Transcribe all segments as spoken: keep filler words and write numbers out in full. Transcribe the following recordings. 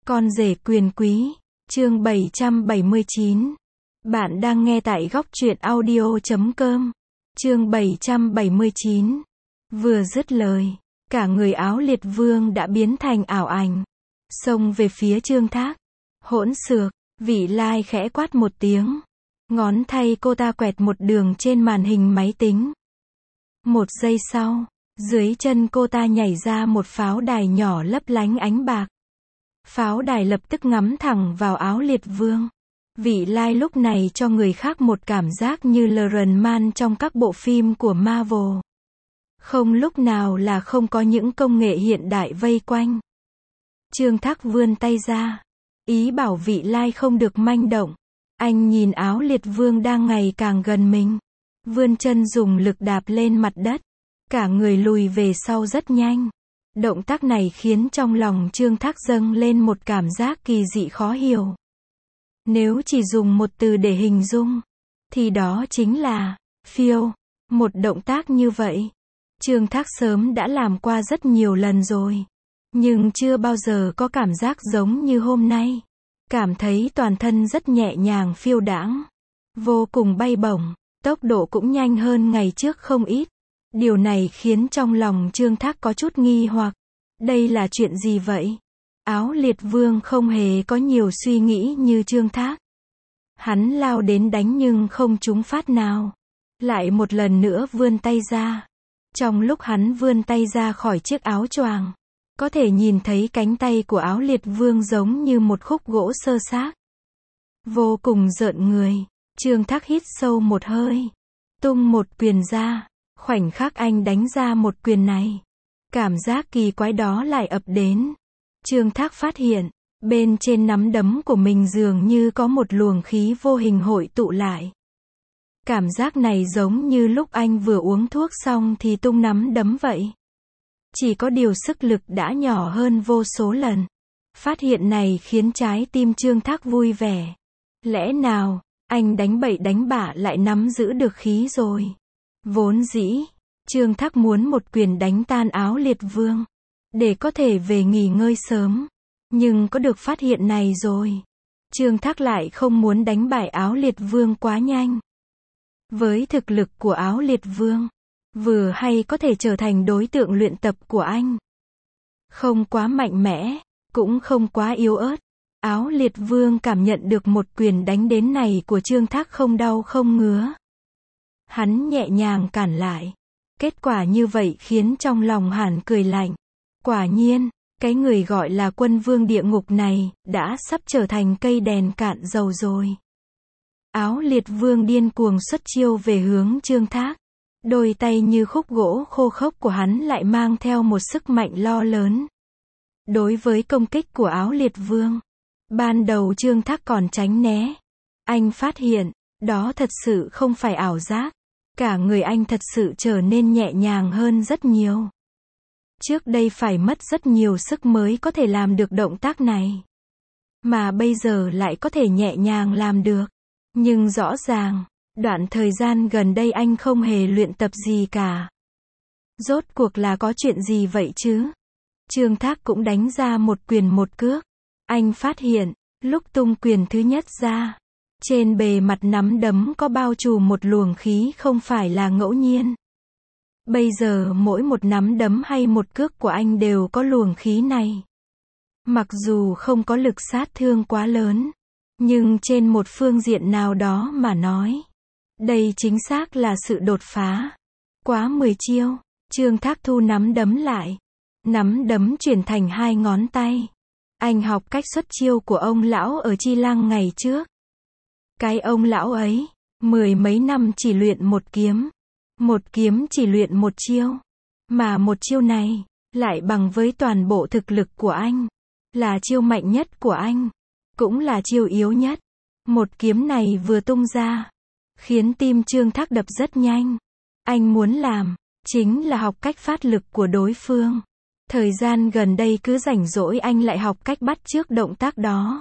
Con rể quyền quý, chương bảy trăm bảy mươi chín. Bạn đang nghe tại góc truyện audio chấm com. Chương bảy trăm bảy mươi chín. Vừa dứt lời, cả người Áo Liệt Vương đã biến thành ảo ảnh, xông về phía Trương Thác. Hỗn xược, Vị Lai khẽ quát một tiếng. Ngón tay cô ta quẹt một đường trên màn hình máy tính. Một giây sau, dưới chân cô ta nhảy ra một pháo đài nhỏ lấp lánh ánh bạc. Pháo đài lập tức ngắm thẳng vào Áo Liệt Vương. Vị Lai lúc này cho người khác một cảm giác như Iron Man trong các bộ phim của Marvel. Không lúc nào là không có những công nghệ hiện đại vây quanh. Trương Thác vươn tay ra, ý bảo Vị Lai không được manh động. Anh nhìn Áo Liệt Vương đang ngày càng gần mình, vươn chân dùng lực đạp lên mặt đất, cả người lùi về sau rất nhanh. Động tác này khiến trong lòng Trương Thác dâng lên một cảm giác kỳ dị khó hiểu. Nếu chỉ dùng một từ để hình dung, thì đó chính là phiêu. Một động tác như vậy, Trương Thác sớm đã làm qua rất nhiều lần rồi, nhưng chưa bao giờ có cảm giác giống như hôm nay. Cảm thấy toàn thân rất nhẹ nhàng phiêu đãng, vô cùng bay bổng, tốc độ cũng nhanh hơn ngày trước không ít. Điều này khiến trong lòng Trương Thác có chút nghi hoặc. Đây là chuyện gì vậy? Áo Liệt Vương không hề có nhiều suy nghĩ như Trương Thác. Hắn lao đến đánh nhưng không trúng phát nào. Lại một lần nữa vươn tay ra. Trong lúc hắn vươn tay ra khỏi chiếc áo choàng, có thể nhìn thấy cánh tay của Áo Liệt Vương giống như một khúc gỗ xơ xác. Vô cùng rợn người. Trương Thác hít sâu một hơi, tung một quyền ra. Khoảnh khắc anh đánh ra một quyền này, cảm giác kỳ quái đó lại ập đến. Trương Thác phát hiện, bên trên nắm đấm của mình dường như có một luồng khí vô hình hội tụ lại. Cảm giác này giống như lúc anh vừa uống thuốc xong thì tung nắm đấm vậy. Chỉ có điều sức lực đã nhỏ hơn vô số lần. Phát hiện này khiến trái tim Trương Thác vui vẻ. Lẽ nào, anh đánh bậy đánh bạ lại nắm giữ được khí rồi? Vốn dĩ, Trương Thác muốn một quyền đánh tan Áo Liệt Vương, để có thể về nghỉ ngơi sớm. Nhưng có được phát hiện này rồi, Trương Thác lại không muốn đánh bại Áo Liệt Vương quá nhanh. Với thực lực của Áo Liệt Vương, vừa hay có thể trở thành đối tượng luyện tập của anh. Không quá mạnh mẽ, cũng không quá yếu ớt. Áo Liệt Vương cảm nhận được một quyền đánh đến này của Trương Thác không đau không ngứa. Hắn nhẹ nhàng cản lại. Kết quả như vậy khiến trong lòng hắn cười lạnh. Quả nhiên, cái người gọi là quân vương địa ngục này, đã sắp trở thành cây đèn cạn dầu rồi. Áo Liệt Vương điên cuồng xuất chiêu về hướng Trương Thác. Đôi tay như khúc gỗ khô khốc của hắn lại mang theo một sức mạnh lo lớn. Đối với công kích của Áo Liệt Vương, ban đầu Trương Thác còn tránh né. Anh phát hiện, đó thật sự không phải ảo giác. Cả người anh thật sự trở nên nhẹ nhàng hơn rất nhiều. Trước đây phải mất rất nhiều sức mới có thể làm được động tác này. Mà bây giờ lại có thể nhẹ nhàng làm được. Nhưng rõ ràng, đoạn thời gian gần đây anh không hề luyện tập gì cả. Rốt cuộc là có chuyện gì vậy chứ? Trương Thác cũng đánh ra một quyền một cước. Anh phát hiện, lúc tung quyền thứ nhất ra, trên bề mặt nắm đấm có bao trùm một luồng khí không phải là ngẫu nhiên. Bây giờ mỗi một nắm đấm hay một cước của anh đều có luồng khí này. Mặc dù không có lực sát thương quá lớn, nhưng trên một phương diện nào đó mà nói, đây chính xác là sự đột phá. Quá mười chiêu, Trương Thác thu nắm đấm lại. Nắm đấm chuyển thành hai ngón tay. Anh học cách xuất chiêu của ông lão ở Chi Lăng ngày trước. Cái ông lão ấy, mười mấy năm chỉ luyện một kiếm. Một kiếm chỉ luyện một chiêu. Mà một chiêu này, lại bằng với toàn bộ thực lực của anh. Là chiêu mạnh nhất của anh. Cũng là chiêu yếu nhất. Một kiếm này vừa tung ra, khiến tim Trương Thác đập rất nhanh. Anh muốn làm, chính là học cách phát lực của đối phương. Thời gian gần đây cứ rảnh rỗi anh lại học cách bắt chước động tác đó.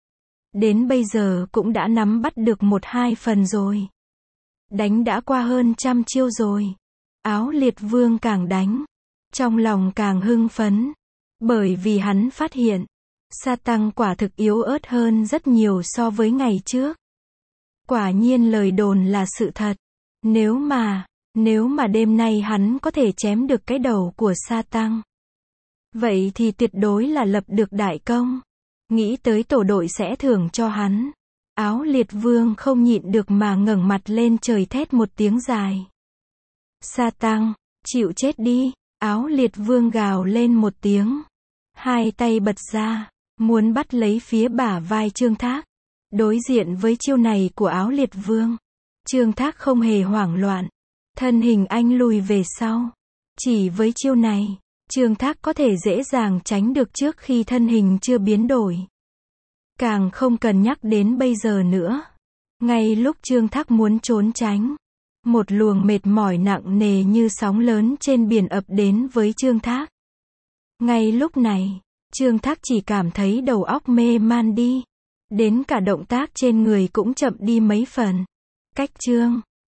Đến bây giờ cũng đã nắm bắt được một hai phần rồi. Đánh đã qua hơn trăm chiêu rồi. Áo Liệt Vương càng đánh, trong lòng càng hưng phấn. Bởi vì hắn phát hiện, Sa Tăng quả thực yếu ớt hơn rất nhiều so với ngày trước. Quả nhiên lời đồn là sự thật. Nếu mà, nếu mà đêm nay hắn có thể chém được cái đầu của Sa Tăng, vậy thì tuyệt đối là lập được đại công. Nghĩ tới tổ đội sẽ thưởng cho hắn. Áo Liệt Vương không nhịn được mà ngẩng mặt lên trời thét một tiếng dài. Sa Tăng, chịu chết đi. Áo Liệt Vương gào lên một tiếng. Hai tay bật ra, muốn bắt lấy phía bả vai Trương Thác. Đối diện với chiêu này của Áo Liệt Vương, Trương Thác không hề hoảng loạn. Thân hình anh lùi về sau. Chỉ với chiêu này, Trương Thác có thể dễ dàng tránh được trước khi thân hình chưa biến đổi. Càng không cần nhắc đến bây giờ nữa. Ngay lúc Trương Thác muốn trốn tránh, một luồng mệt mỏi nặng nề như sóng lớn trên biển ập đến với Trương Thác. Ngay lúc này, Trương Thác chỉ cảm thấy đầu óc mê man đi. Đến cả động tác trên người cũng chậm đi mấy phần. Cách Trương